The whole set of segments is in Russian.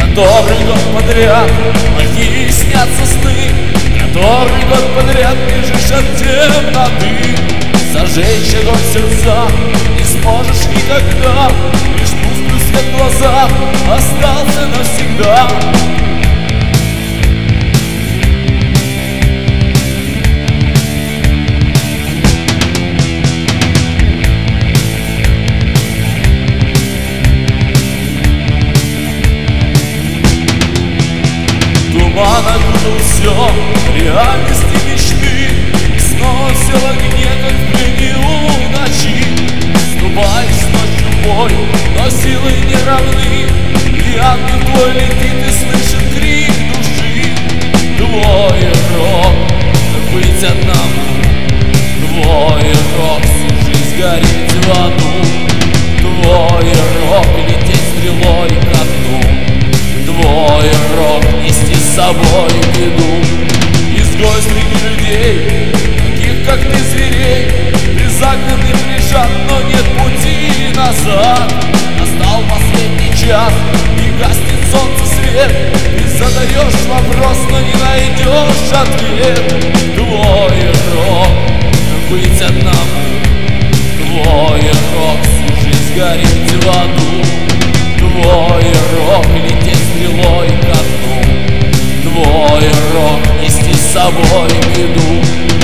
Который год подряд плохие снятся сны, который год подряд бежишь от темноты. Зажечь огонь в сердцах не сможешь никогда, лишь тусклый свет в глазах остался навсегда. Туман окутал все, реальности мечты, и снова все в огне, как в плену ночи. Вступаешь ночью в бой, но силы не равны, и ангел твой летит и слышит крик души. Твой рок — быть одному, твой рок — всю жизнь гореть в аду, твой рок — лететь стрелой ко дну, твой рок — нести с собой беду. Изгой среди людей, таких как ты, зверей, ты загнан и прижат, но нет пути назад. Настал последний час, и гаснет солнце свет, ты задаешь вопрос, но не найдешь ответ. Твой рок — быть одному, твой рок — всю жизнь гореть в аду, твой рок — лететь стрелой ко дну, твой рок — нести с собой беду.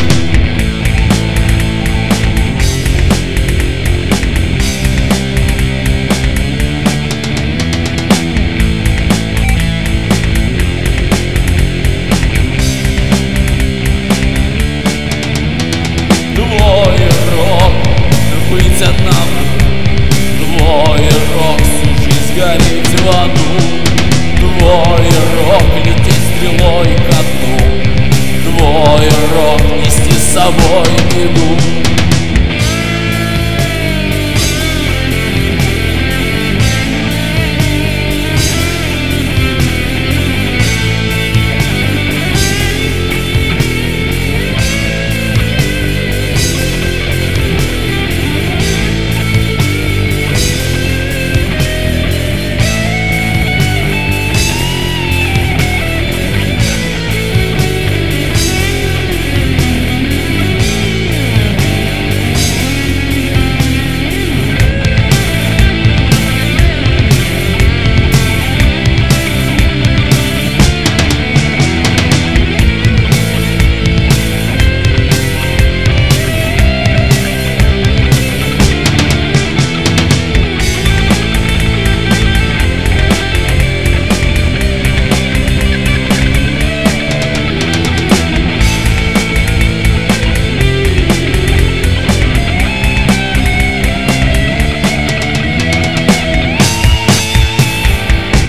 Твой рок — быть одному, твой рок — всю жизнь гореть в аду, твой рок — лететь стрелой ко дну, твой рок — нести с собой беду.